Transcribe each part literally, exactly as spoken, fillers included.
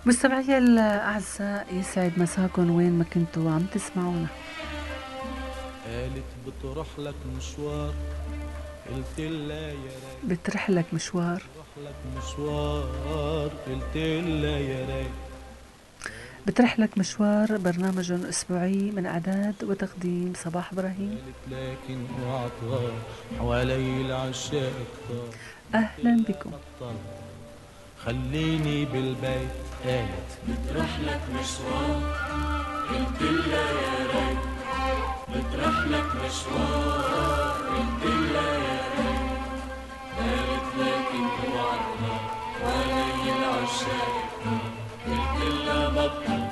مستمعي الأعزاء، يسعد مساكم وين ما كنتوا عم تسمعونا. قالت بتروح لك مشوار، قلت لها يا رايق. بترح لك مشوار بتروح لك مشوار، قلت لها يا رايق. بترح لك مشوار برنامج أسبوعي من إعداد وتقديم صباح إبراهيم. قالت لكن اوعى تغار، حوالي العشاق كتار. أهلا بكم. بطل خليني بالبيت. قالت بتروح لك مشوار، قلت لها يا رايق. بتروح لك مشوار، قلت لها يا رايق. قالت لكن اوعى تغار، وعلي العشاق كتار. قلت لها بطل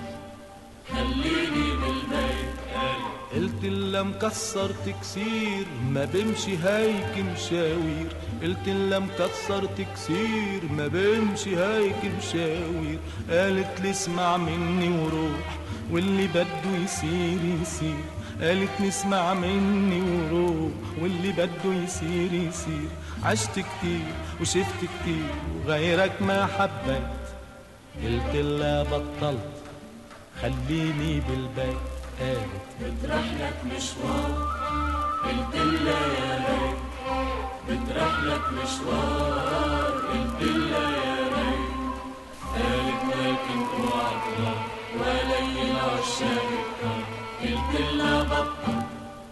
خليني بالبيت. قالت قلت لها مكسر تكسير، ما بمشي هيك مشاوير. قلت لها مكسر تكسير، ما بمشي هيك مشاوير. قالت لي اسمع مني وروح، واللي بده يصير يصير. قالت لي اسمع مني وروح، واللي بده يصير يصير. عشت كتير وشفت كتير، وغيرك ما حبيت. قلت لها بطلت خليني بالبيت. قالت بتروح لك مشوار، قلت لها يا رايق. بتروح لك مشوار، قلت لها يا رايق. قالت لكن اوعى تغار، ولي العشاق كتار. قلت لها بطل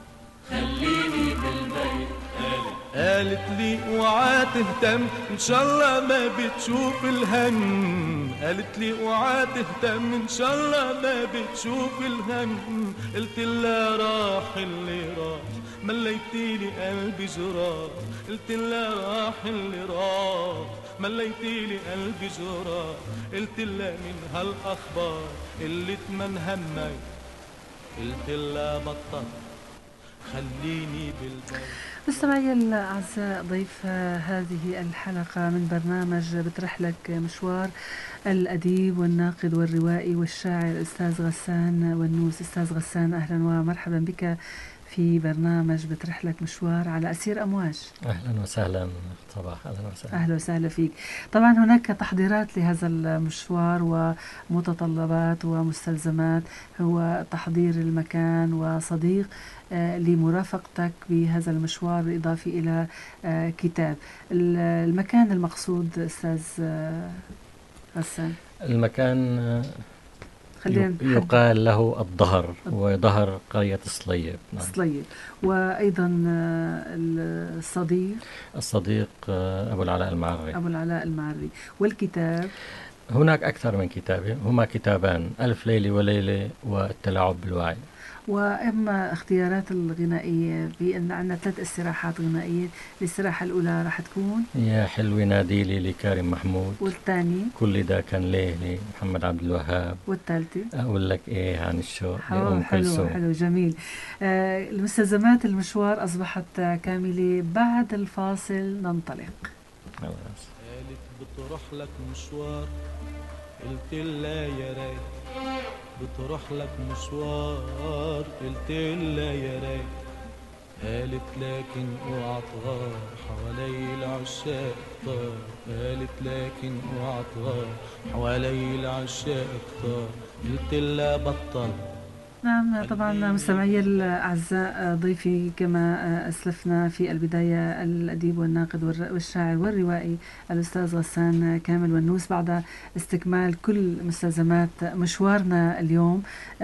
خليني بالبيت. قالت قالت لي اوعى تهتم، ان شاء الله ما بتشوف الهم. قالت لي اوعى تهتم، ان شاء الله ما بتشوف الهم. قلت لها راح اللي راح، مليتي لي قلبي جراح. قلت لها راح اللي راح، مليتي لي قلبي جراح. قلت لها من هالاخبار اللي تمنهمك. قلت لها بطل خليني بالبيت. مستمعي الأعزاء، ضيف هذه الحلقة من برنامج بترح لك مشوار الأديب والناقد والروائي والشاعر الأستاذ غسان ونوس. أستاذ غسان، أهلا ومرحبا بك في برنامج بترح لك مشوار على أسير أمواج. أهلا وسهلا صباح. أهلا وسهلا. أهلا وسهلا فيك. طبعا هناك تحضيرات لهذا المشوار ومتطلبات ومستلزمات، هو تحضير المكان وصديق آه لمرافقتك بهذا المشوار، بالإضافة إلى آه كتاب. المكان المقصود أستاذ آه غسان؟ المكان خلينا يقال له الظهر، وظهر قرية الصليب. نعم. الصليب. وأيضا الصديق الصديق أبو العلاء المعري. أبو العلاء المعري. والكتاب هناك أكثر من كتاب، هما كتابان: ألف ليلة وليلة والتلاعب بالوعي. وأما اختيارات الغنائية، بأن عندنا ثلاث استراحات غنائية. الاستراحة الأولى راح تكون يا حلوة ناديلي لكارم محمود، والثاني كل ده كان ليه لمحمد عبد الوهاب، والثالثة أقول لك إيه عن الشوق لأم كلثوم. حلو حلو جميل. آه المستلزمات المشوار أصبحت كاملة. بعد الفاصل ننطلق. قالت بتروح لك مشوار، قلت لها يا رايق. بتروح لك مشوار، قلت لها يا رايق. قالت لكن اوعى تغار، حوالي العشاق كتار. قالت لكن اوعى تغار، حوالي العشاق كتار. قلت لها بطل. نعم طبعا مستمعي الأعزاء، ضيفي كما أسلفنا في البداية الأديب والناقد والشاعر والروائي الأستاذ غسان كامل ونوس. بعد استكمال كل مستلزمات مشوارنا اليوم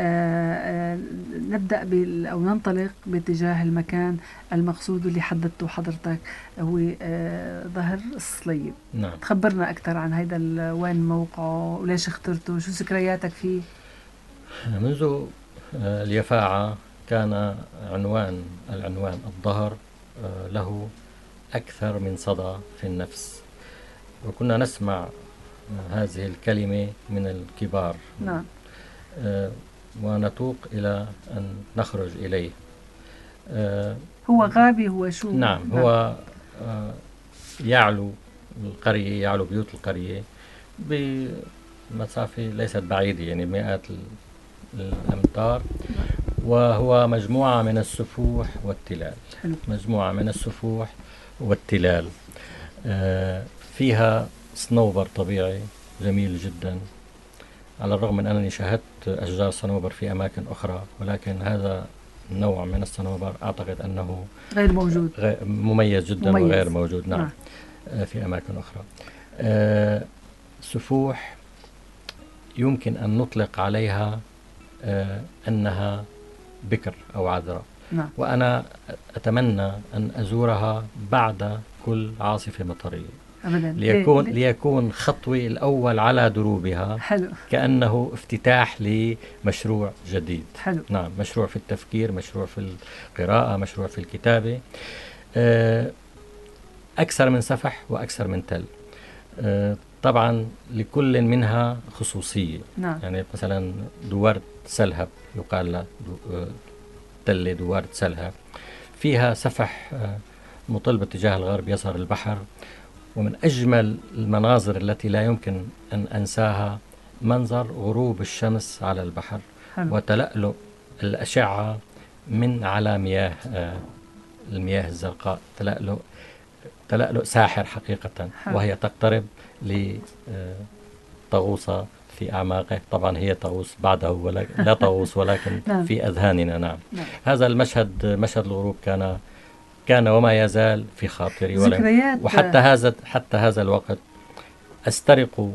نبدأ أو ننطلق باتجاه المكان المقصود اللي حددته حضرتك، هو ظهر الصليب. نعم. تخبرنا أكثر عن هذا، وين موقعه وليش اخترته، شو ذكرياتك فيه؟ منذ اليفاعة كان عنوان العنوان الظهر له أكثر من صدى في النفس، وكنا نسمع هذه الكلمة من الكبار. نعم. ونتوق إلى أن نخرج إليه. هو غابي، هو شو؟ نعم. نعم. هو يعلو القرية، يعلو بيوت القرية بمسافة ليست بعيدة، يعني مئات الأمتار. وهو مجموعة من السفوح والتلال. مجموعة من السفوح والتلال فيها صنوبر طبيعي جميل جدا، على الرغم من أنني شاهدت أشجار صنوبر في أماكن أخرى، ولكن هذا النوع من الصنوبر أعتقد أنه غير موجود، غير مميز جدا مميز. وغير موجود نعم, نعم. في أماكن أخرى. أه سفوح يمكن أن نطلق عليها أه أنها بكر أو عذراء، نعم. وأنا أتمنى أن أزورها بعد كل عاصفة مطرية أبداً. ليكون, ليكون خطوي الأول على دروبها. حلو. كأنه افتتاح لمشروع جديد. حلو. نعم، مشروع في التفكير، مشروع في القراءة، مشروع في الكتابة. أه أكثر من سفح وأكثر من تل. أه طبعا لكل منها خصوصية. نعم. يعني مثلا دوار سلهب يقال له تل دوار سلهب، فيها سفح مطل باتجاه الغرب يظهر البحر، ومن أجمل المناظر التي لا يمكن أن أنساها منظر غروب الشمس على البحر. حلو. وتلألؤ الأشعة من على مياه المياه الزرقاء، تلألؤ تلألؤ ساحر حقيقة. حلو. وهي تقترب لطاغوسة في أعماقه، طبعا هي طاغوس بعده ولكن لا طاغوس ولكن نعم. في أذهاننا. نعم. نعم. هذا المشهد، مشهد الغروب، كان كان وما يزال في خاطري، وحتى هذا حتى هذا الوقت أسترق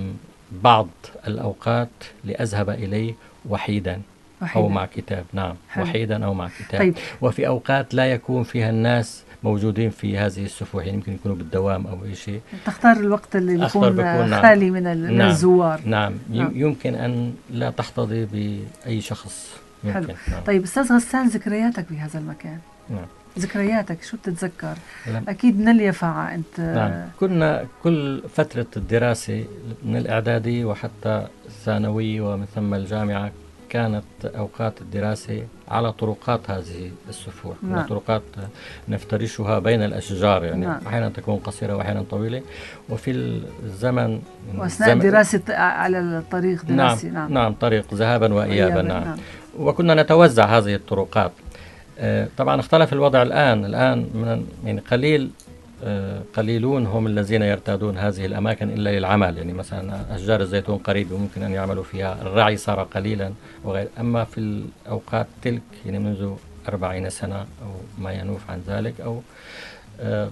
بعض الأوقات لأذهب إليه وحيدا, وحيدا. أو مع كتاب. نعم. حلو. وحيدا أو مع كتاب. طيب. وفي أوقات لا يكون فيها الناس موجودين في هذه السفوح، يعني يمكن يكونوا بالدوام أو أي شيء. تختار الوقت اللي يكون خالي من, نعم. من الزوار. نعم. نعم. يمكن أن لا تحتضي بأي شخص. يمكن. حلو. نعم. طيب أستاذ غسان، ذكرياتك بهذا المكان؟ نعم. ذكرياتك شو بتتذكر؟ لم. أكيد من اليافعة أنت. نعم. كنا كل فترة الدراسة من الإعدادي وحتى الثانوي ومن ثم الجامعة كانت أوقات الدراسة على طرقات هذه السفوح. نعم. طرقات نفترشها بين الأشجار، يعني نعم. أحيانا تكون قصيرة وأحيانا طويلة. وفي الزمن وأثناء الدراسة على الطريق دراسي. نعم. نعم. نعم. طريق ذهابا وإيابا. نعم. نعم. وكنا نتوزع هذه الطرقات. آه طبعا اختلف الوضع الآن. الآن من يعني قليل آه قليلون هم الذين يرتادون هذه الأماكن إلا للعمل، يعني مثلا أشجار الزيتون قريبة وممكن أن يعملوا فيها، الرعي صار قليلا وغير. أما في الأوقات تلك يعني منذ أربعين سنة أو ما ينوف عن ذلك أو آه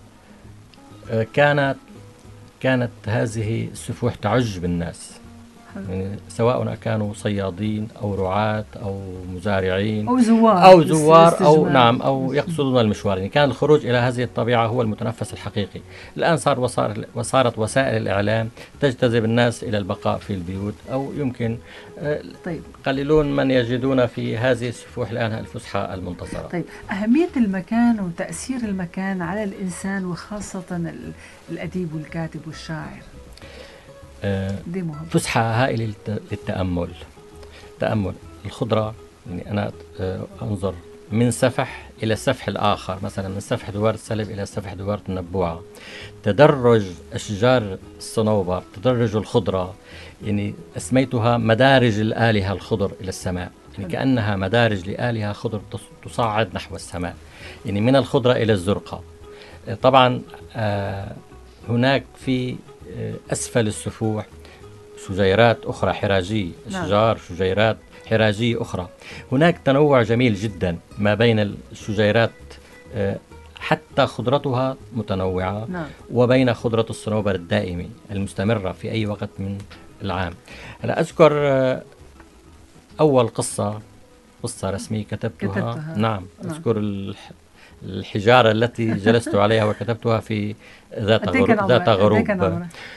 آه كانت كانت هذه السفوح تعج بالناس، يعني سواء كانوا صيادين أو رعاة أو مزارعين أو زوار أو, زوار أو نعم أو يقصدون المشوار. يعني كان الخروج إلى هذه الطبيعة هو المتنفس الحقيقي. الآن صار وصار وصارت وسائل الإعلام تجتذب الناس إلى البقاء في البيوت، أو يمكن طيب. قليلون من يجدون في هذه السفوح الآن الفسحة المنتصرة. طيب، أهمية المكان وتأثير المكان على الإنسان وخاصة الأديب والكاتب والشاعر. أه فسحة هائلة للتأمل. تأمل الخضرة، يعني أنا أنظر من سفح إلى السفح الآخر، مثلا من سفح دوار السلب إلى سفح دوار النبوعة، تدرج أشجار الصنوبر، تدرج الخضرة، يعني أسميتها مدارج الآلهة الخضر إلى السماء، يعني كأنها مدارج لآلهة خضر تصعد نحو السماء، يعني من الخضرة إلى الزرقاء. طبعا آه هناك في أسفل السفوح شجيرات أخرى حراجية، أشجار شجيرات حراجية أخرى. هناك تنوع جميل جدا ما بين الشجيرات، حتى خضرتها متنوعة. نعم. وبين خضرة الصنوبر الدائمة المستمرة في أي وقت من العام. أنا أذكر أول قصة قصة رسمية كتبتها, كتبتها. نعم. أذكر الحجارة التي جلست عليها وكتبتها في ذات غروب, ذات غروب.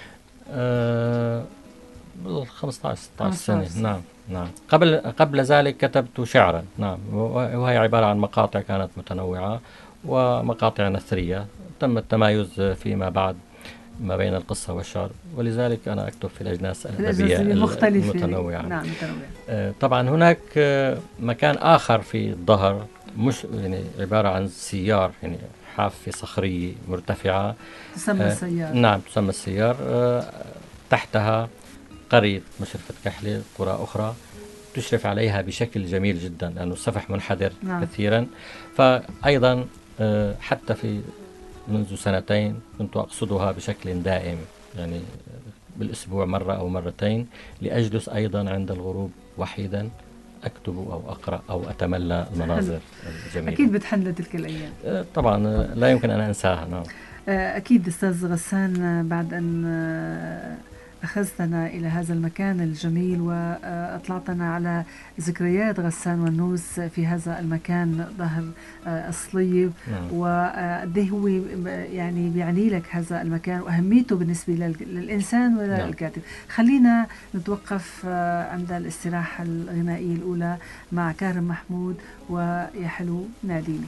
آه خمسة عشر ستة عشر سنة. نعم. نعم. قبل قبل ذلك كتبت شعرا. نعم. وهي عبارة عن مقاطع كانت متنوعة ومقاطع نثرية. تم التمايز فيما بعد ما بين القصة والشعر، ولذلك أنا أكتب في الأجناس الأدبية المتنوعة. نعم. آه طبعا هناك مكان آخر في الظهر، مش يعني عبارة عن سيار، يعني حافة صخرية مرتفعة تسمى آه السيار. نعم تسمى السيار. آه تحتها قرية مشرفة كحلة، قرى أخرى تشرف عليها بشكل جميل جدا لأنه السفح منحدر. نعم. كثيرا. فأيضا آه حتى في منذ سنتين كنت أقصدها بشكل دائم، يعني بالأسبوع مرة أو مرتين، لأجلس أيضا عند الغروب وحيدا أكتب أو أقرأ أو أتملى المناظر الجميلة. أكيد بتحن لتلك الأيام. طبعا لا يمكن أن أنساها. نعم. أكيد أستاذ غسان، بعد أن أخذتنا إلى هذا المكان الجميل وأطلعتنا على ذكريات غسان والنوس في هذا المكان ظهر الصليب، وقده هو يعني بيعني لك هذا المكان وأهميته بالنسبة للإنسان وللكاتب. خلينا نتوقف عند الاستراحة الغنائية الأولى مع كارم محمود ويا حلو ناديني.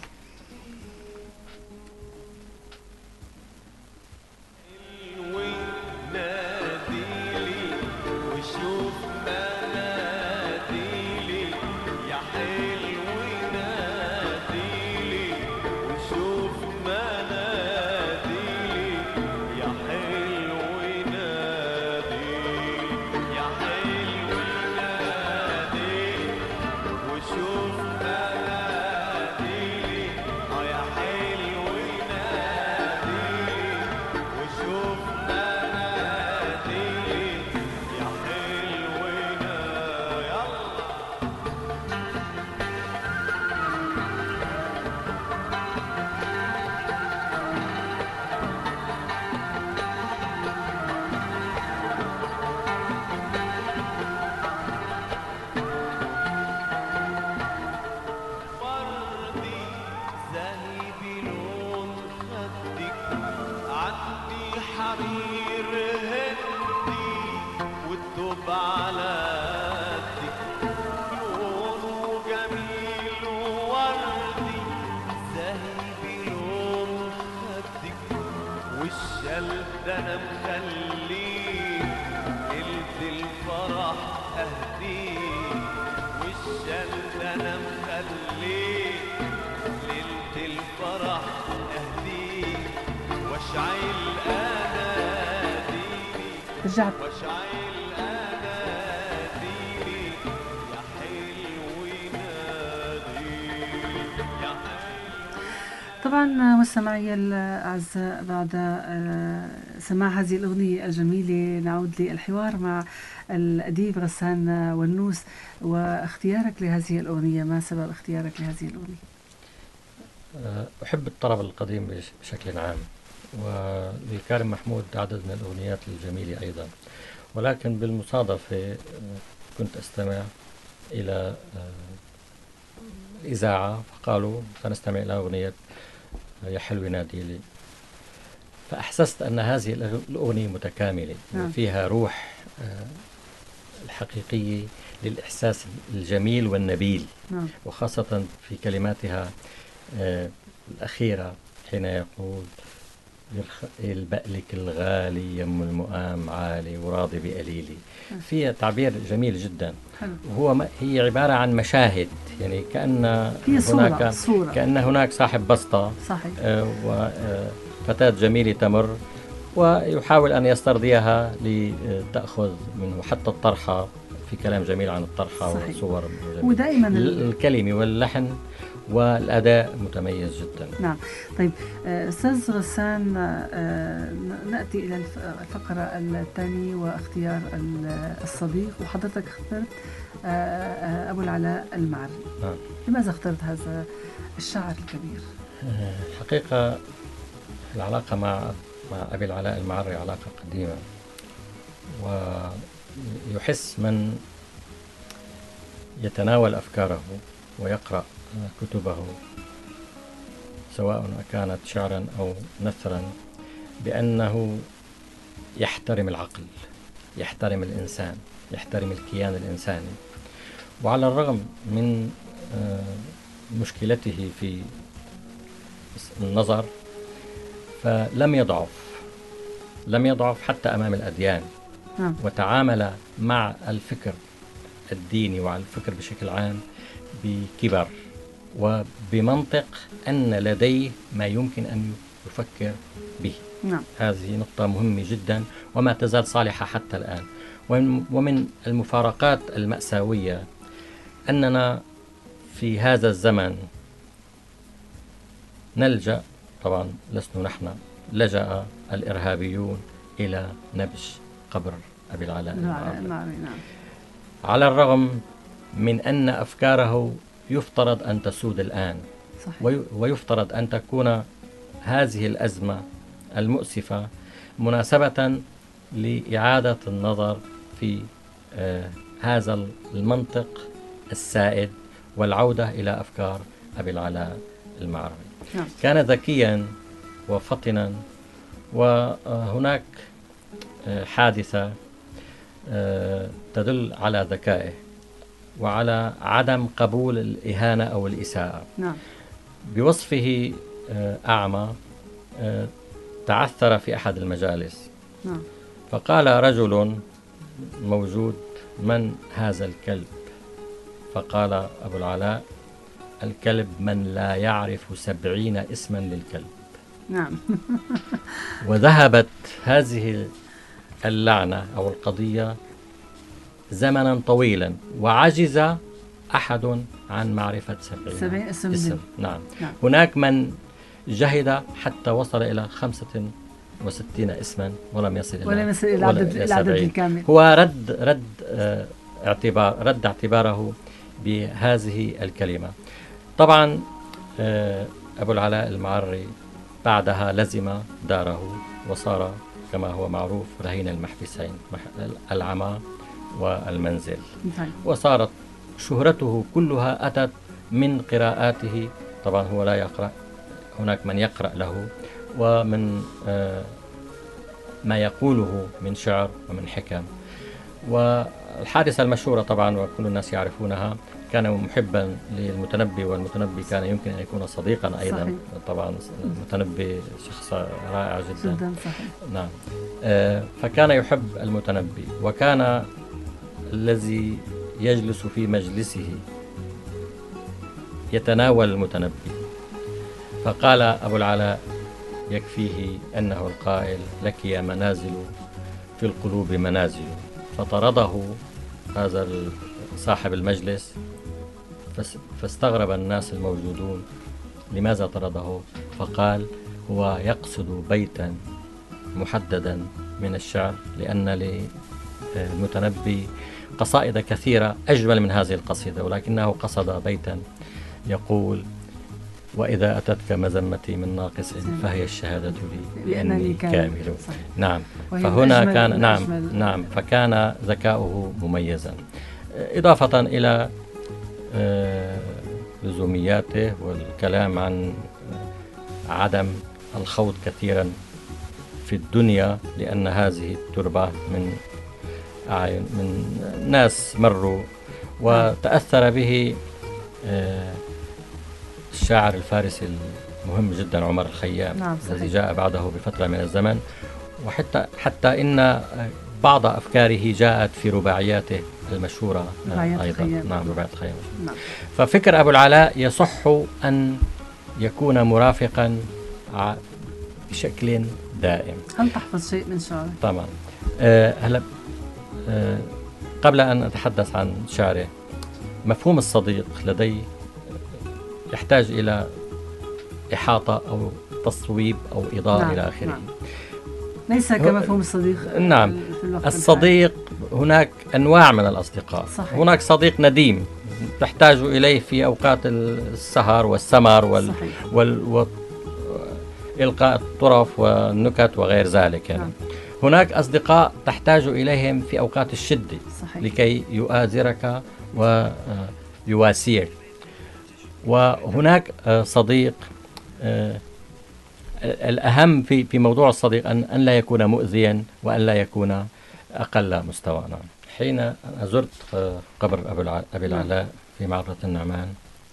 رجعت طبعا مستمعي الأعزاء، بعد سماع هذه الأغنية الجميلة نعود للحوار مع الأديب غسان والنوس واختيارك لهذه الأغنية. ما سبب اختيارك لهذه الأغنية؟ أحب الطرب القديم بشكل عام، ولكارم محمود عدد من الأغنيات الجميلة أيضا، ولكن بالمصادفة كنت أستمع إلى الإذاعة فقالوا سنستمع إلى أغنية يا حلو ناديلي، فأحسست أن هذه الأغنية متكاملة وفيها روح الحقيقية للإحساس الجميل والنبيل، وخاصة في كلماتها الأخيرة حين يقول البألك الغالي يم المؤام عالي وراضي بقليلي، فيها تعبير جميل جدا. وهو هي عبارة عن مشاهد، يعني كأن هناك صورة. كأن هناك صاحب بسطة صحيح. آه وفتاة جميلة تمر ويحاول أن يسترضيها لتأخذ منه حتى الطرحة، في كلام جميل عن الطرحة صحيح. وصور ودائما الكلمة واللحن والأداء متميز جدا. نعم. طيب أستاذ غسان، نأتي إلى الفقرة الثانية واختيار الصديق، وحضرتك اخترت أبو العلاء المعري. نعم. لماذا اخترت هذا الشاعر الكبير؟ الحقيقة العلاقة مع مع أبي العلاء المعري علاقة قديمة، ويحس من يتناول أفكاره ويقرأ كتبه سواء كانت شعرا أو نثرا بأنه يحترم العقل، يحترم الإنسان، يحترم الكيان الإنساني، وعلى الرغم من مشكلته في النظر فلم يضعف لم يضعف حتى أمام الأديان، وتعامل مع الفكر الديني وعلى الفكر بشكل عام بكبر وبمنطق أن لديه ما يمكن أن يفكر به. نعم. هذه نقطة مهمة جدا وما تزال صالحة حتى الآن. ومن المفارقات المأساوية أننا في هذا الزمن نلجأ، طبعا لسنا نحن، لجأ الإرهابيون إلى نبش قبر أبي العلاء المعري. المعري. نعم. على الرغم من أن أفكاره يفترض أن تسود الآن، صحيح. ويفترض أن تكون هذه الأزمة المؤسفة مناسبة لإعادة النظر في آه هذا المنطق السائد والعودة إلى أفكار أبي العلاء المعري. نعم. كان ذكيا وفطنا، وهناك آه حادثة آه تدل على ذكائه وعلى عدم قبول الإهانة أو الإساءة. نعم. بوصفه آه أعمى آه تعثر في أحد المجالس. نعم. فقال رجل موجود: من هذا الكلب؟ فقال أبو العلاء: الكلب من لا يعرف سبعين اسما للكلب. نعم. وذهبت هذه اللعنة أو القضية زمنا طويلا، وعجز أحد عن معرفة سبعين, سبعين اسم, اسم. نعم. نعم. هناك من جهد حتى وصل إلى خمسة وستين اسما ولم يصل إلى ولم يصل إلى العدد, العدد الكامل. هو رد رد آه اعتبار رد اعتباره بهذه الكلمة. طبعا آه أبو العلاء المعري بعدها لزم داره وصار كما هو معروف رهين المحبسين، العمى والمنزل. وصارت شهرته كلها أتت من قراءاته. طبعا هو لا يقرأ، هناك من يقرأ له، ومن آه ما يقوله من شعر ومن حكم. والحادثة المشهورة طبعا وكل الناس يعرفونها، كان محبا للمتنبي، والمتنبي كان يمكن أن يكون صديقا أيضا. صحيح. طبعا المتنبي شخص رائع جدا, جدا. صحيح. نعم. آه فكان يحب المتنبي، وكان الذي يجلس في مجلسه يتناول المتنبي. فقال أبو العلاء: يكفيه أنه القائل: لك يا منازل في القلوب منازل. فطرده هذا صاحب المجلس، فاستغرب الناس الموجودون لماذا طرده. فقال: هو يقصد بيتا محددا من الشعر، لأن للمتنبي قصائد كثيرة أجمل من هذه القصيدة، ولكنه قصد بيتا يقول: وإذا أتتك مذمتي من ناقص فهي الشهادة لي بأني كامل. نعم. فهنا كان نعم نعم فكان ذكاؤه مميزا، إضافة إلى آه لزومياته والكلام عن عدم الخوض كثيرا في الدنيا، لأن هذه التربة من أعين من ناس مروا، وتأثر به آه الشاعر الفارسي المهم جدا عمر الخيام. نعم. الذي جاء بعده بفترة من الزمن، وحتى حتى إن بعض أفكاره جاءت في رباعياته المشهورة أيضا. نعم، رباعيات الخيام. نعم. ففكر أبو العلاء يصح أن يكون مرافقا بشكل دائم. هل تحفظ شيء من شعره؟ طبعا. أه هلا أه قبل أن أتحدث عن شعره، مفهوم الصديق لدي يحتاج إلى إحاطة أو تصويب أو إضاءة. نعم. إلى آخره. نعم. ليس كمفهوم الصديق. نعم. الصديق الحالي. هناك أنواع من الأصدقاء. صحيح. هناك صديق نديم تحتاج إليه في أوقات السهر والسمر وال... وال... وإلقاء الطرف والنكت وغير ذلك يعني. نعم. هناك أصدقاء تحتاج إليهم في أوقات الشدة. صحيح. لكي يؤازرك ويواسيك. وهناك صديق الأهم في في موضوع الصديق أن أن لا يكون مؤذيا وأن لا يكون أقل مستوى. حين زرت قبر أبي العلاء في معرة النعمان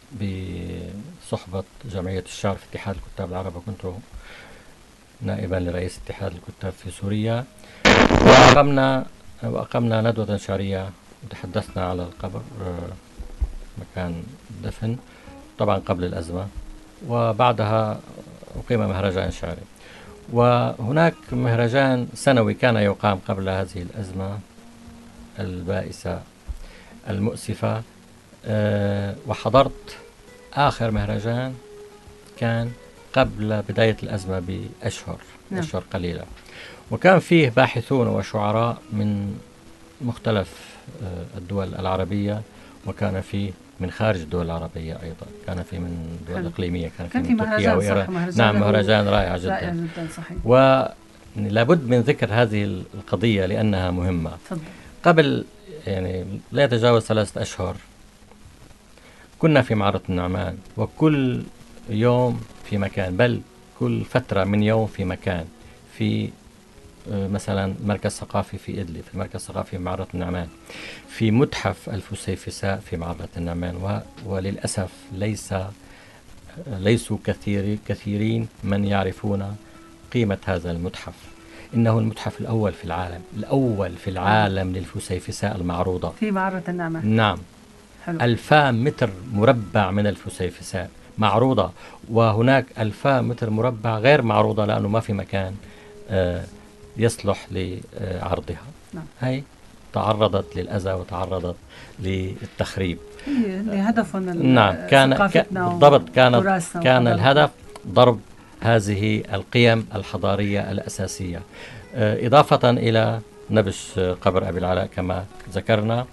بصحبة جمعية الشعر في اتحاد الكتاب العرب، وكنت نائبا لرئيس اتحاد الكتاب في سوريا، وأقمنا وأقمنا ندوة شعرية وتحدثنا على القبر مكان دفن، طبعا قبل الأزمة، وبعدها أقيم مهرجان شعري. وهناك مهرجان سنوي كان يقام قبل هذه الأزمة البائسة المؤسفة، أه وحضرت آخر مهرجان كان قبل بداية الأزمة بأشهر نعم. أشهر قليلة، وكان فيه باحثون وشعراء من مختلف الدول العربية، وكان فيه من خارج الدول العربية أيضا، كان في من دول إقليمية، كان, كان في في من تركيا وإيران. نعم، مهرجان رائع جدا, رائع جدا صحيح. ولابد من ذكر هذه القضية لأنها مهمة. فضل. قبل يعني لا يتجاوز ثلاثة أشهر كنا في معرض النعمان، وكل يوم في مكان، بل كل فترة من يوم في مكان، في مثلا مركز ثقافي في إدلب، في مركز ثقافي في معرض النعمان، في متحف الفسيفساء في معرض النعمان، و... وللأسف ليس ليسوا كثير كثيرين من يعرفون قيمة هذا المتحف. إنه المتحف الأول في العالم، الأول في العالم للفسيفساء المعروضة في معرض النعمان. نعم. حلو. ألفا متر مربع من الفسيفساء معروضة، وهناك ألفا متر مربع غير معروضة لأنه ما في مكان آه يصلح لعرضها. نعم. هي تعرضت للأذى وتعرضت للتخريب. لهدف من نعم، كان بالضبط كان كان الهدف ضرب هذه القيم الحضارية الأساسية، إضافة إلى نبش قبر أبي العلاء كما ذكرنا،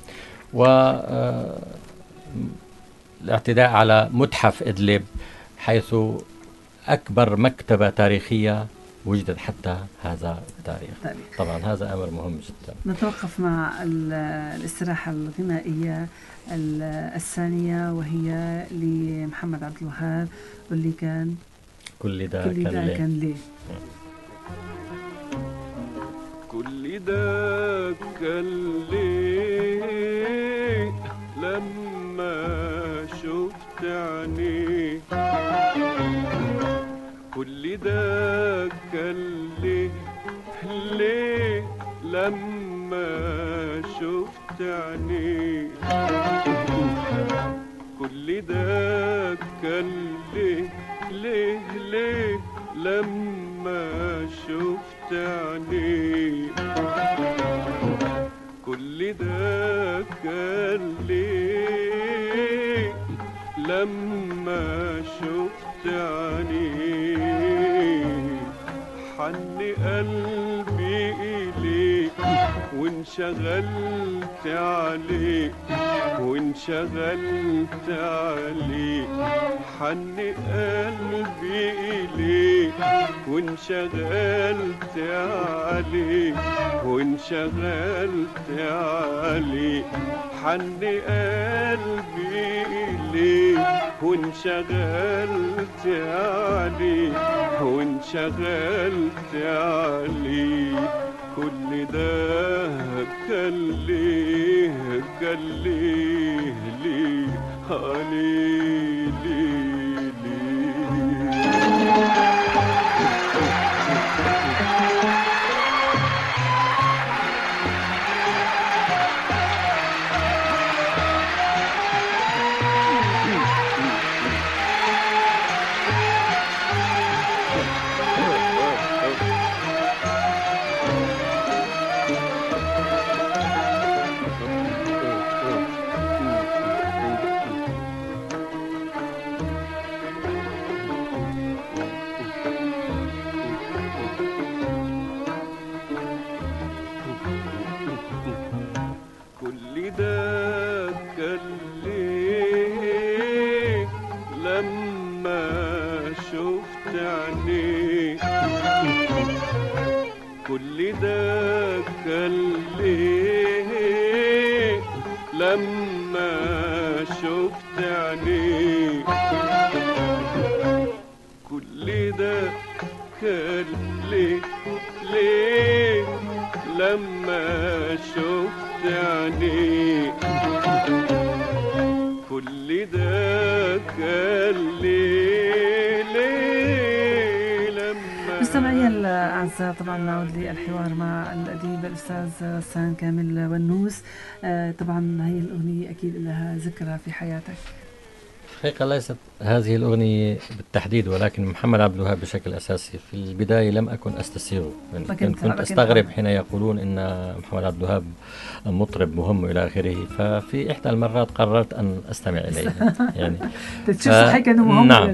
والاعتداء على متحف إدلب حيث أكبر مكتبة تاريخية وجدت حتى هذا التاريخ. تاريخ. طبعا هذا أمر مهم جدا. نتوقف مع الاستراحة الغنائية الثانية، وهي لمحمد عبد الوهاب، واللي كان كل ده كل كان, ده كان ليه. كل ده كان ليه لما شفت عينيه، كل ده كان ليه ليه لما شفت عينيه، كل ده كان ليه ليه ليه لما شفت عينيه، كل ده كان ليه لما شفت عينيه، حن قلبي إليك وانشغلت عليك وانشغلت عليك، حن قلبي إليك وانشغلت عليك وانشغلت عليك، حن قلبي إليك وانشغلت عليك وانشغلت عليك، كل ده كان ليه كان ليه ليه عليه ليه ليه. كل ده كان ليه لما شفت عينيك، كل ده كان ليه ليه لما شفت عينيك، كل ده كان ليه ليه لما. مستمعي الأعزاء، طبعا نعود للحوار مع الأديب الأستاذ غسان كامل ونوس. آه طبعا هي الأغنية أكيد لها ذكرى في حياتك. حقيقة ليست هذه الأغنية بالتحديد، ولكن محمد عبد الوهاب بشكل أساسي. في البداية لم أكن أستسيغه، يعني كنت, كنت أستغرب حين يقولون إن محمد عبد الوهاب مطرب مهم إلى آخره، ففي إحدى المرات قررت أن أستمع إليه. يعني تشوف صحيح كأنه مهم. نعم.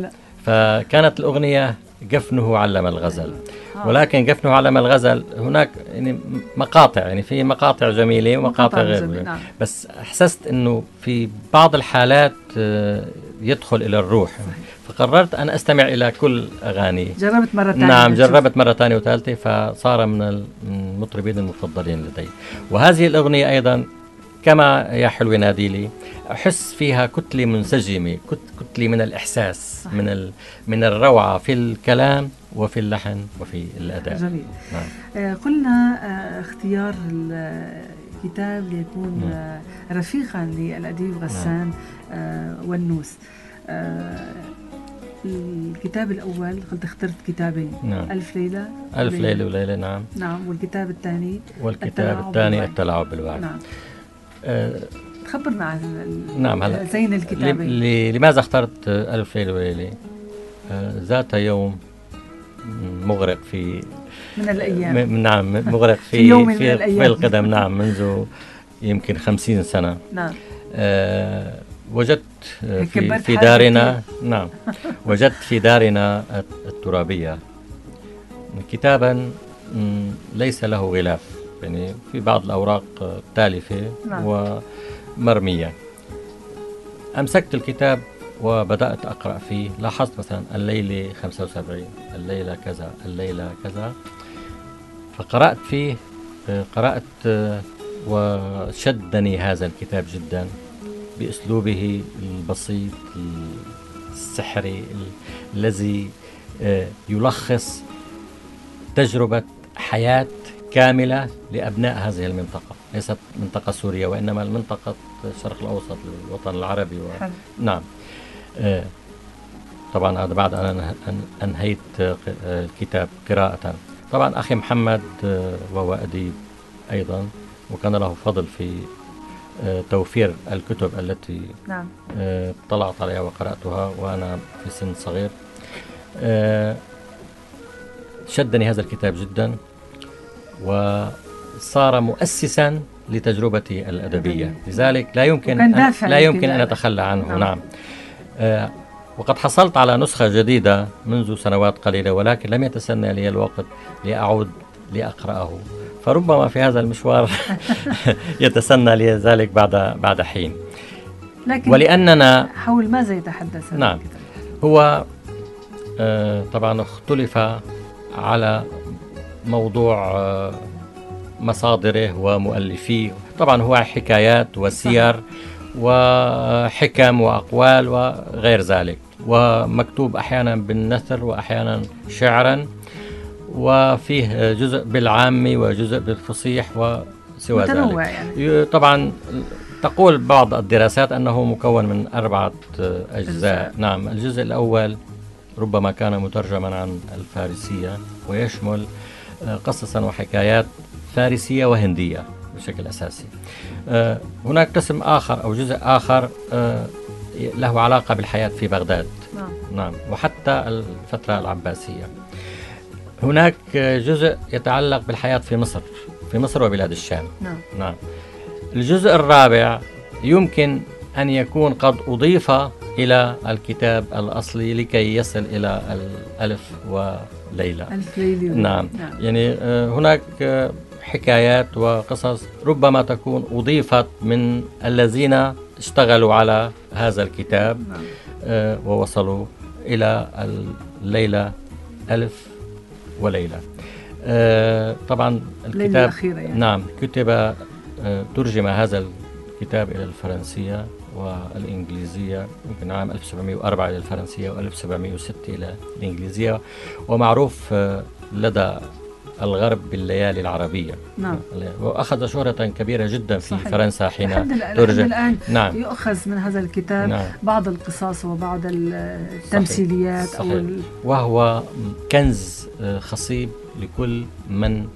فكانت الأغنية جفنه علم الغزل. ولكن جفنه علم الغزل هناك يعني مقاطع، يعني في مقاطع جميلة ومقاطع غير جميلة. نعم. بس أحسست أنه في بعض الحالات يدخل إلى الروح. فقررت أن أستمع إلى كل أغاني. جربت مرة ثانية؟ نعم جربت مرة ثانية وثالثة، فصار من المطربين المفضلين لدي. وهذه الأغنية أيضا كما يا حلو ناديلي أحس فيها كتلة منسجمة، كتلة من الإحساس، صحيح. من ال... من الروعة في الكلام وفي اللحن وفي الأداء. جميل. نعم. آه قلنا آه اختيار الكتاب ليكون آه رفيقا للأديب غسان نعم. آه والنوس. آه الكتاب الأول قلت اخترت كتابين نعم. ألف ليلة ألف ليلة وليلة نعم نعم والكتاب الثاني والكتاب الثاني التلاعب بالوعي. نعم. أه تخبرنا عن نعم هلا زين الكتابين. لماذا اخترت ألف ليلة وليلة؟ أه ذات يوم مغرق في من الأيام نعم مغرق في في, يوم في, في القدم نعم منذ يمكن خمسين سنة. نعم. أه وجدت في, في دارنا نعم وجدت في دارنا الترابية كتابا ليس له غلاف، يعني في بعض الأوراق تالفة نعم. ومرمية. أمسكت الكتاب وبدأت أقرأ فيه، لاحظت مثلا الليلة خمسة وسبعين، الليلة كذا، الليلة كذا، فقرأت فيه قرأت وشدني هذا الكتاب جدا بأسلوبه البسيط السحري الذي يلخص التجربة حياة كاملة لأبناء هذه المنطقة، ليست منطقة سوريا وإنما المنطقة الشرق الأوسط الوطن العربي و... نعم. آه طبعا هذا بعد أن أنهيت الكتاب قراءة. طبعا أخي محمد وهو أديب أيضا وكان له فضل في آه توفير الكتب التي نعم. آه طلعت عليها وقرأتها وأنا في سن صغير. آه شدني هذا الكتاب جدا وصار مؤسسا لتجربتي الأدبية، لذلك لا يمكن أن لا يمكن أن أتخلى عنه. نعم, نعم. آه وقد حصلت على نسخة جديدة منذ سنوات قليلة ولكن لم يتسنى لي الوقت لأعود لأقرأه، فربما في هذا المشوار يتسنى لي ذلك بعد بعد حين. لكن ولأننا حول ماذا يتحدث هذا نعم الكتاب؟ هو آه طبعا اختلف على موضوع آه مصادره ومؤلفيه. طبعا هو حكايات وسير وحكم وأقوال وغير ذلك، ومكتوب أحيانا بالنثر وأحيانا شعرا، وفيه جزء بالعامي وجزء بالفصيح وسوى ذلك. يعني. طبعا تقول بعض الدراسات أنه مكون من أربعة أجزاء. نعم. الجزء الأول ربما كان مترجما عن الفارسية ويشمل قصصا وحكايات فارسية وهندية بشكل أساسي. أه هناك قسم آخر أو جزء آخر أه له علاقة بالحياة في بغداد. نعم. نعم وحتى الفترة العباسية. هناك جزء يتعلق بالحياة في مصر في مصر وبلاد الشام. نعم. نعم. الجزء الرابع يمكن أن يكون قد أضيف إلى الكتاب الأصلي لكي يصل إلى الألف وليلة. ألف ليلة. نعم. نعم. يعني أه هناك أه حكايات وقصص ربما تكون أضيفت من الذين اشتغلوا على هذا الكتاب. نعم. آه ووصلوا إلى الليلة ألف وليلة. آه طبعا الكتاب يعني. نعم كتب آه ترجم هذا الكتاب إلى الفرنسية والإنجليزية يمكن عام ألف وسبعمائة وأربعة إلى الفرنسية وألف وسبعمائة وستة إلى الإنجليزية، ومعروف آه لدى الغرب بالليالي العربية. نعم. وأخذ شهرة كبيرة جدا في صحيح. فرنسا حين ترجم. الآن نعم. يؤخذ من هذا الكتاب نعم. بعض القصص وبعض التمثيليات. صحيح. صحيح. أو ال... وهو كنز خصيب لكل من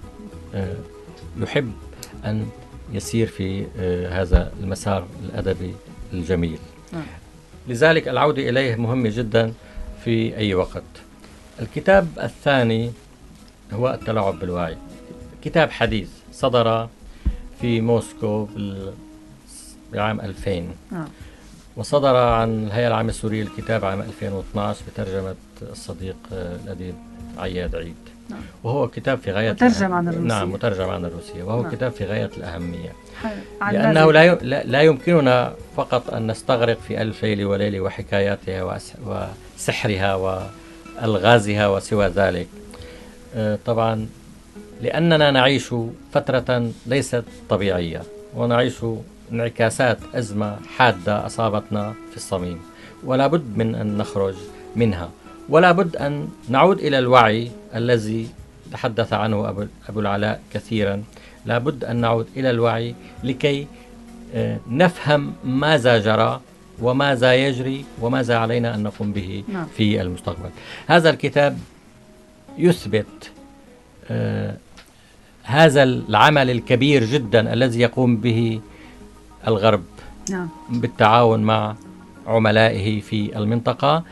يحب أن يسير في هذا المسار الأدبي الجميل. نعم. لذلك العودة إليه مهمة جدا في أي وقت. الكتاب الثاني هو التلاعب بالوعي، كتاب حديث صدر في موسكو بالعام ألفين. آه. وصدر عن الهيئة العامة السورية الكتاب عام ألفين واثني عشر بترجمة الصديق الأديب عياد عيد. نعم. وهو كتاب في غاية مترجم عن الروسية. نعم مترجم عن الروسية، وهو نعم. كتاب في غاية الأهمية، لأنه لا لا يمكننا فقط أن نستغرق في ألف ليلة وليلة وحكاياتها وسحرها وألغازها وسوى ذلك. طبعا لأننا نعيش فترة ليست طبيعية، ونعيش انعكاسات أزمة حادة أصابتنا في الصميم، ولا بد من أن نخرج منها، ولا بد أن نعود إلى الوعي الذي تحدث عنه أبو, أبو العلاء كثيرا. لا بد أن نعود إلى الوعي لكي نفهم ماذا جرى وماذا يجري وماذا علينا أن نقوم به في المستقبل. هذا الكتاب يثبت آه هذا العمل الكبير جدا الذي يقوم به الغرب نعم. بالتعاون مع عملائه في المنطقة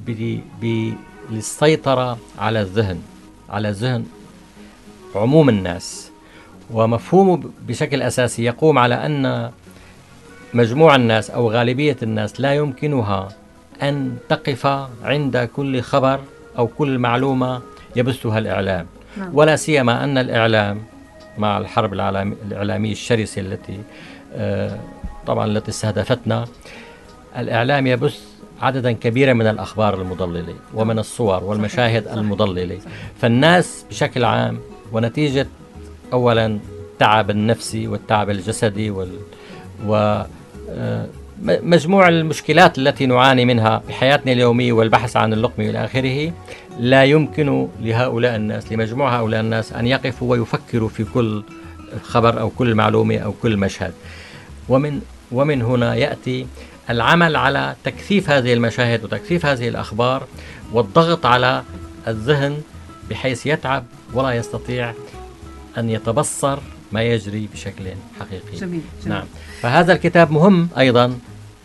للسيطرة على الذهن على ذهن عموم الناس، ومفهومه بشكل أساسي يقوم على أن مجموع الناس أو غالبية الناس لا يمكنها أن تقف عند كل خبر أو كل معلومة يبثها الإعلام نعم. ولا سيما أن الإعلام مع الحرب الإعلامية الشرسة التي آه طبعا التي استهدفتنا، الإعلام يبث عددا كبيرا من الأخبار المضللة ومن الصور والمشاهد صحيح. المضللة صحيح. فالناس بشكل عام ونتيجة أولا التعب النفسي والتعب الجسدي وال و مجموع المشكلات التي نعاني منها بحياتنا اليومية والبحث عن اللقمة إلى آخره، لا يمكن لهؤلاء الناس لمجموعة هؤلاء الناس أن يقفوا ويفكروا في كل خبر أو كل معلومة أو كل مشهد. ومن ومن هنا يأتي العمل على تكثيف هذه المشاهد وتكثيف هذه الأخبار والضغط على الذهن بحيث يتعب ولا يستطيع أن يتبصر ما يجري بشكل حقيقي. جميل. جميل. نعم. فهذا الكتاب مهم أيضا،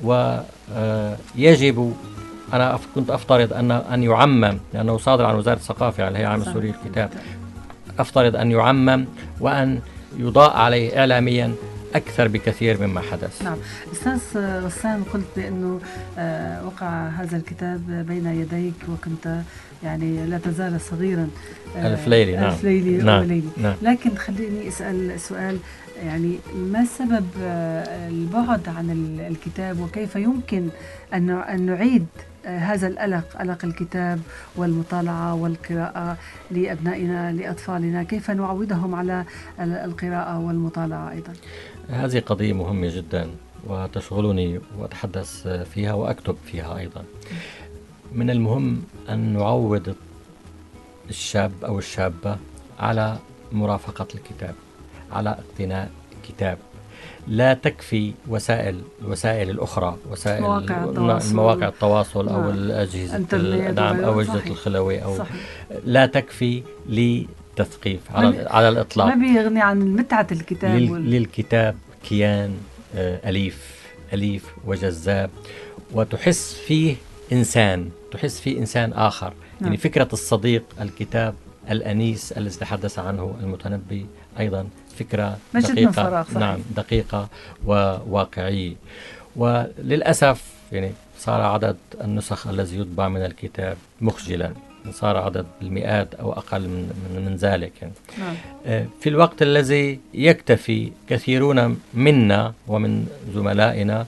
ويجب أنا كنت أفترض أن أن يعمم، لأنه صادر عن وزارة الثقافة على الهيئة العامة السورية الكتاب، أفترض أن يعمم وأن يضاء عليه إعلاميا أكثر بكثير مما حدث. نعم. أستاذ غسان، قلت بأنه وقع هذا الكتاب بين يديك وكنت يعني لا تزال صغيرا. ألف ليلة. نعم. ألف ليلة نعم. وليلة. نعم. لكن خليني أسأل سؤال، يعني ما سبب البعد عن الكتاب، وكيف يمكن أن نعيد هذا القلق، قلق الكتاب والمطالعة والقراءة لأبنائنا لأطفالنا؟ كيف نعودهم على القراءة والمطالعة أيضا؟ هذه قضية مهمة جدا وتشغلني وأتحدث فيها وأكتب فيها أيضا. من المهم أن نعود الشاب أو الشابة على مرافقة الكتاب، على اقتناء كتاب. لا تكفي وسائل الوسائل الأخرى، وسائل مواقع التواصل, المواقع التواصل أو الأجهزة الدعم أو أجهزة الخلوية أو صحيح. لا تكفي لتثقيف على, على الإطلاق. ما بيغني عن متعة الكتاب. لل وال... للكتاب كيان أليف أليف وجذاب، وتحس فيه إنسان تحس فيه إنسان آخر. نعم. يعني فكرة الصديق، الكتاب الأنيس الذي تحدث عنه المتنبي أيضا فكرة دقيقة. نعم دقيقة وواقعية. وللأسف يعني صار عدد النسخ الذي يطبع من الكتاب مخجلا، صار عدد المئات أو أقل من, من, من ذلك يعني. نعم. في الوقت الذي يكتفي كثيرون منا ومن زملائنا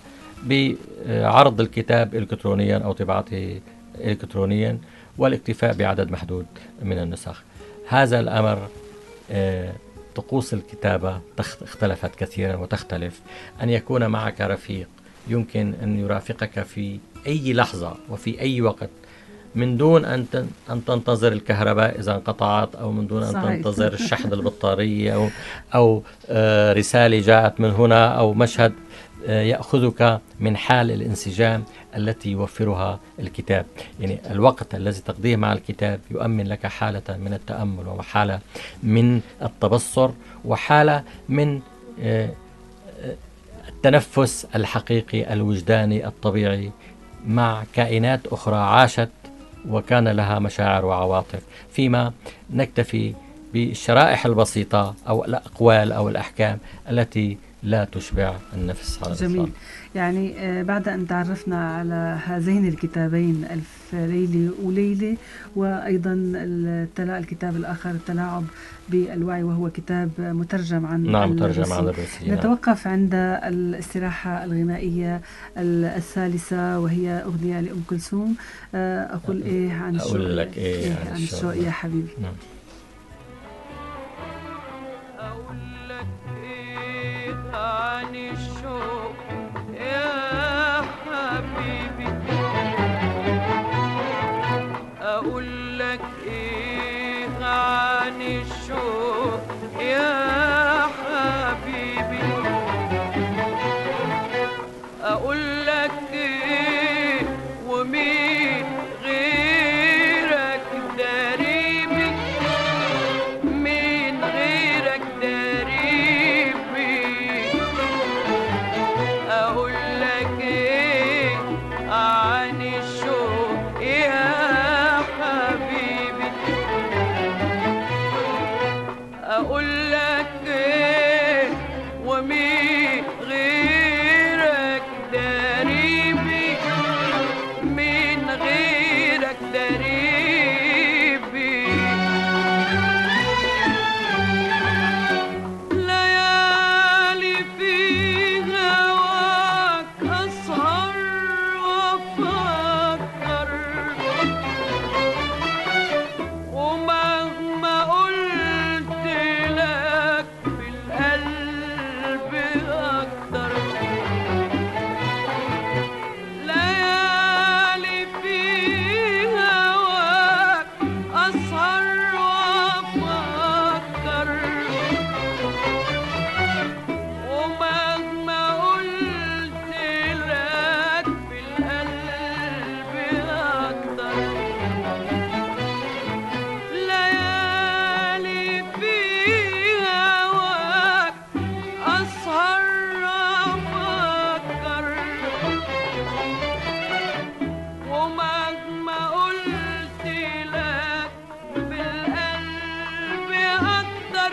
بعرض الكتاب إلكترونيا أو طباعته إلكترونيا والاكتفاء بعدد محدود من النسخ. هذا الأمر آه طقوس الكتابة اختلفت كثيرا وتختلف. أن يكون معك رفيق يمكن أن يرافقك في أي لحظة وفي أي وقت من دون أن أن تنتظر الكهرباء إذا انقطعت، أو من دون أن صحيح. تنتظر الشحن البطارية أو أو آه رسالة جاءت من هنا، أو مشهد آه يأخذك من حال الانسجام التي يوفرها الكتاب. يعني الوقت الذي تقضيه مع الكتاب يؤمن لك حالة من التأمل وحالة من التبصر وحالة من آه التنفس الحقيقي الوجداني الطبيعي مع كائنات أخرى عاشت وكان لها مشاعر وعواطف، فيما نكتفي بالشرائح البسيطة أو الأقوال أو الأحكام التي لا تشبع النفس على جميل. يعني بعد أن تعرفنا على هذين الكتابين ألف ليلة وليلة، وأيضا الكتاب الآخر التلاعب بالوعي وهو كتاب مترجم عن نعم مترجم عن الروسي. نتوقف عند الاستراحة الغنائية الثالثة وهي أغنية لأم كلثوم. أقول إيه عن الشوق، أقول لك إيه, إيه عن, عن الشوق يا حبيبي. نعم. أقول لك إيه عن الشوق يا حبيبي، أقول لك إيه عن الشوق يا حبيبي، أقول لك إيه ومين غيرك داريبي، مين غيرك داريبي، أقول لك إيه عن الشوق يا حبيبي، أقول لك إيه ومين غيرك داريبي، مين غيرك داريبي، ليالي في هواك أسهر وأفكر، ومهما قلت لك في القلب أكتر، ليالي في هواك أسهر وأفكر، ومهما قلت لك في القلب أكتر، ليالي في هواك أسهر وأفكر، ومهما قلت لك بالقلب أكتر،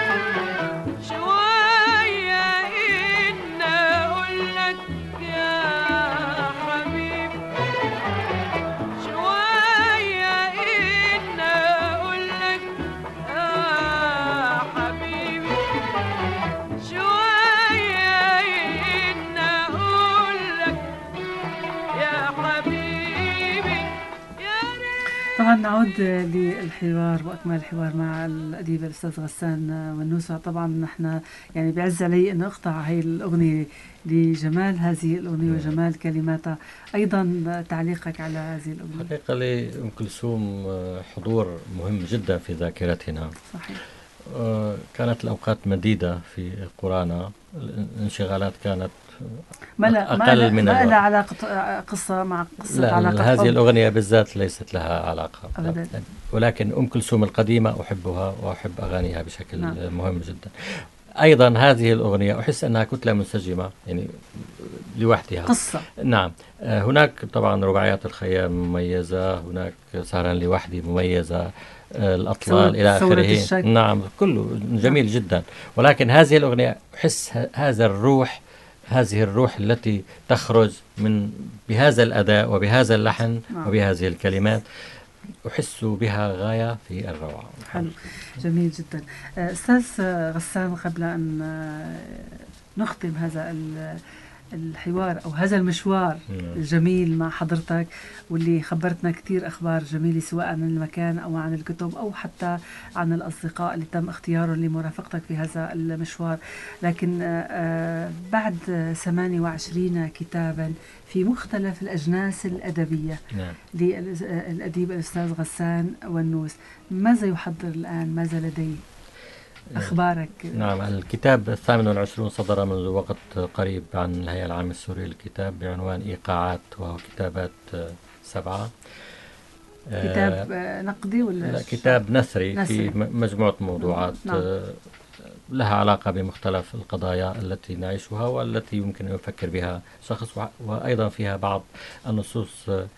شوية إن أقول لك يا حبيبي، شوية إن أقول لك يا حبيبي، شوية إن أقول لك يا حبيبي، يا ريت. طبعا نعود للحوار وأكمل الحوار مع الأديب الأستاذ غسان ونوسة. طبعا نحن يعني بعز علي أن أقطع هاي الأغنية لجمال هذه الأغنية وجمال كلماتها. أيضا تعليقك على هذه الأغنية؟ حقيقة لأم كلثوم حضور مهم جدا في ذاكرتنا. صحيح. كانت الأوقات مديدة في قرانا، الانشغالات كانت ما لا أقل من ما لها علاقة قصة مع قصة لا علاقة هذه حب. الأغنية بالذات ليست لها علاقة أبداً. ولكن أم كلثوم القديمة أحبها وأحب أغانيها بشكل نعم. مهم جدا. أيضا هذه الأغنية أحس أنها كتلة منسجمة يعني لوحدها قصة. نعم. هناك طبعا رباعيات الخيام مميزة، هناك سهرا لوحدي مميزة، الأطلال إلى آخره. نعم كله جميل جدا، ولكن هذه الأغنية أحس هذا الروح، هذه الروح التي تخرج من بهذا الأداء وبهذا اللحن نعم. وبهذه الكلمات أحس بها غاية في الروعة. حلو جميل جدا. أستاذ غسان، قبل أن نختم هذا الحوار أو هذا المشوار الجميل مع حضرتك واللي خبرتنا كتير أخبار جميلة سواء عن المكان أو عن الكتب أو حتى عن الأصدقاء اللي تم اختيارهم لمرافقتك في هذا المشوار، لكن بعد ثمانية وعشرين كتابا في مختلف الأجناس الأدبية نعم. للأديب الأستاذ غسان ونوس، ماذا يحضر الآن؟ ماذا لديه؟ أخبارك؟ نعم، الكتاب الثامن والعشرون صدر منذ وقت قريب عن الهيئة العامة السورية للكتاب بعنوان إيقاعات، وهو كتابات سبعة. كتاب نقدي ولا لا كتاب نثري, نثري في مجموعة موضوعات نعم. لها علاقة بمختلف القضايا التي نعيشها والتي يمكن أن يفكر بها شخص، وأيضا فيها بعض النصوص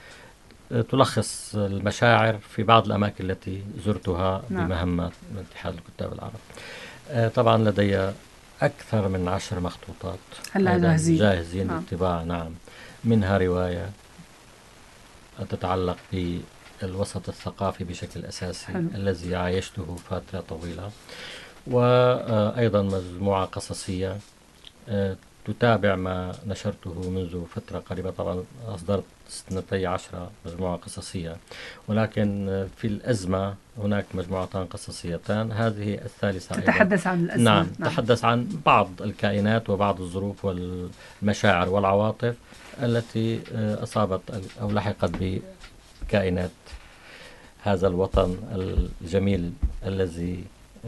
تلخص المشاعر في بعض الأماكن التي زرتها نعم. بمهمة اتحاد الكتاب العرب. طبعا لدي أكثر من عشر مخطوطات هلا أيضاً جاهزين جاهزين نعم. للطباعة. نعم، منها رواية تتعلق بالوسط الثقافي بشكل أساسي حلو. الذي عايشته فترة طويلة، وأيضا مجموعة قصصية تتابع ما نشرته منذ فترة قريبة. طبعا أصدرت سنتي عشرة مجموعة قصصية، ولكن في الأزمة هناك مجموعتان قصصيتان، هذه الثالثة تتحدث أيضا. عن الأزمة. نعم، نعم، تتحدث عن بعض الكائنات وبعض الظروف والمشاعر والعواطف التي أصابت أو لحقت بكائنات هذا الوطن الجميل الذي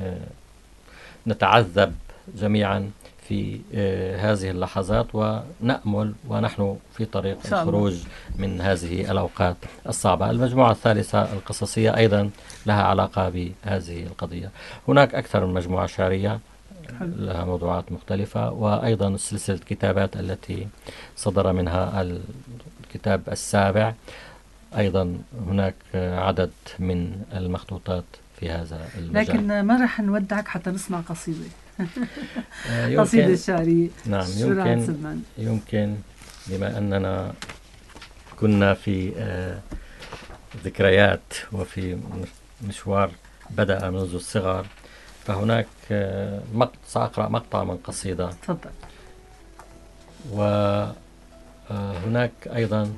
نتعذب جميعا في هذه اللحظات، ونأمل ونحن في طريق الخروج من هذه الأوقات الصعبة. المجموعة الثالثة القصصية أيضا لها علاقة بهذه القضية. هناك أكثر من مجموعة شعرية لها موضوعات مختلفة، وأيضا سلسلة كتابات التي صدر منها الكتاب السابع. أيضا هناك عدد من المخطوطات في هذا المجال. لكن ما رح نودعك حتى نسمع قصيدة قصيدة شعرية. نعم، يمكن يمكن بما أننا كنا في ذكريات وفي مشوار بدأ منذ الصغر، فهناك مقطع سأقرأ مقطع من قصيدة. تفضل. وهناك أيضا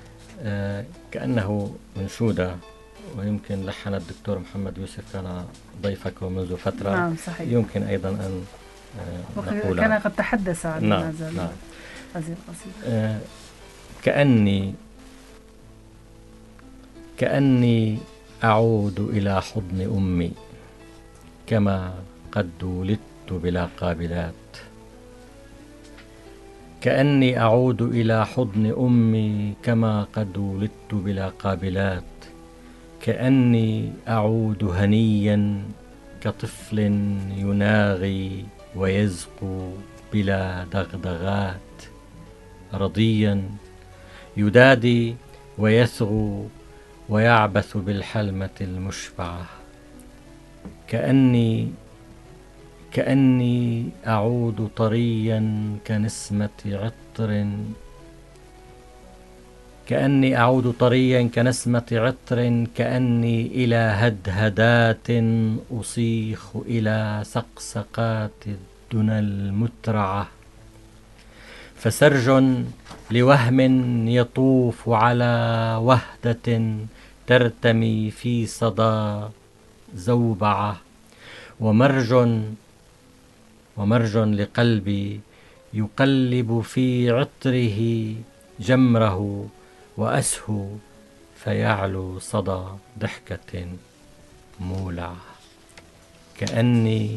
كأنه منشودة، ويمكن لحن الدكتور محمد يوسف، كان ضيفك منذ فترة. نعم صحيح. يمكن أيضا أن نقول كان قد تحدث عن نعم هذا نعم. هذه القصيدة. آه كأني كأني أعود إلى حضن أمي كما قد ولدت بلا قابلات. كأني أعود إلى حضن أمي كما قد ولدت بلا قابلات. كأني أعود هنيا كطفل يناغي ويزقو بلا دغدغات، رضيا يدادي ويثغو ويعبث بالحلمة المشبعة. كأني كأني أعود طريا كنسمة عطر كأني أعود طريا كنسمة عطر. كأني إلى هدهدات أصيخ إلى سقسقات الدنا المترعة. فسرج لوهم يطوف على وهدة ترتمي في صدى زوبعة. ومرج ومرج لقلبي يقلب في عطره جمره، وأسهو فيعلو صدى ضحكة مولعة. كأني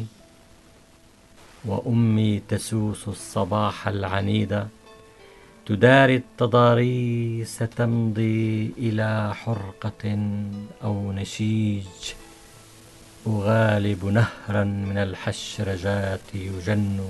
وأمي تسوس الصباح العنيدة، تداري التضاريس تمضي إلى حرقة أو نشيج. أغالب نهرا من الحشرجات يجن،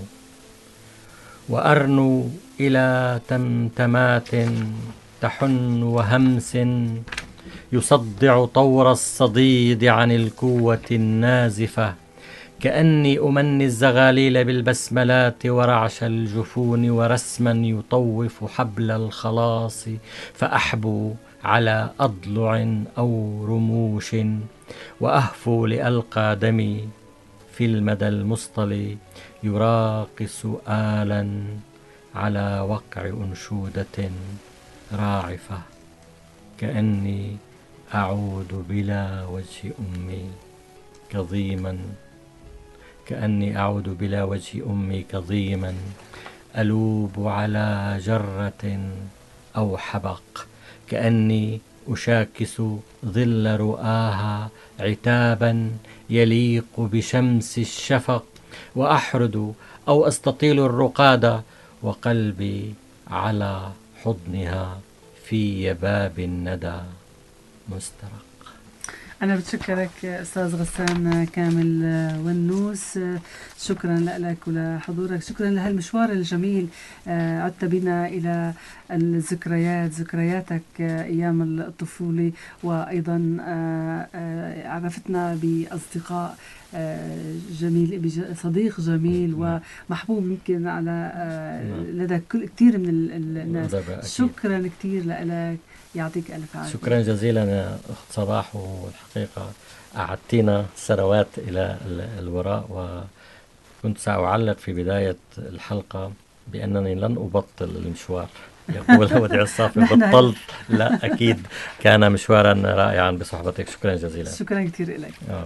وأرنو إلى تمتمات تحن وهمس يصدع طور الصديد عن الكوة النازفة. كأني أمني الزغاليل بالبسملات ورعش الجفون، ورسما يطوف حبل الخلاص فأحبو على أضلع أو رموش. وأهفو لألقى دمي في المدى المصطلي يراقص آلا على وقع أنشودة راعفة. كأني أعود بلا وجه أمي كظيما كأني أعود بلا وجه أمي كظيما ألوب على جرة أو حبق. كأني أشاكس ظل رؤاها عتابا يليق بشمس الشفق، وأحرد أو أستطيل الرقاد وقلبي على حضنها في يباب الندى مسترق. أنا بتشكرك أستاذ غسان كامل ونوس، شكرا لك ولحضورك، شكرا لهالمشوار الجميل. عدت بنا إلى الذكريات، ذكرياتك أيام الطفولة، وأيضا عرفتنا بأصدقاء جميل، صديق جميل ومحبوب يمكن على لدى كثير من الناس. شكرا كثير لك، يعطيك ألف عافية. شكرا جزيلا يا أخت صباح، والحقيقة أعدتنا سنوات إلى الوراء، وكنت سأعلق في بداية الحلقة بأنني لن أبطل المشوار. يقول وديع الصافي بطلت؟ لا أكيد، كان مشوارا رائعا بصحبتك. شكرا جزيلا. شكرا كثير لك. آه.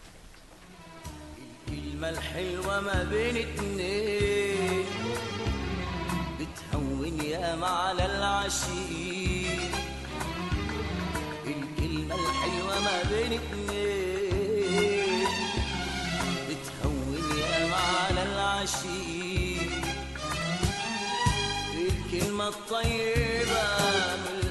الكلمة الحلوة ما بين اتنين بتهون ياما على العشيق. الكلمة الحلوة ما بين اتنين بتهون ياما على العشيق. الكلمة الطيبة من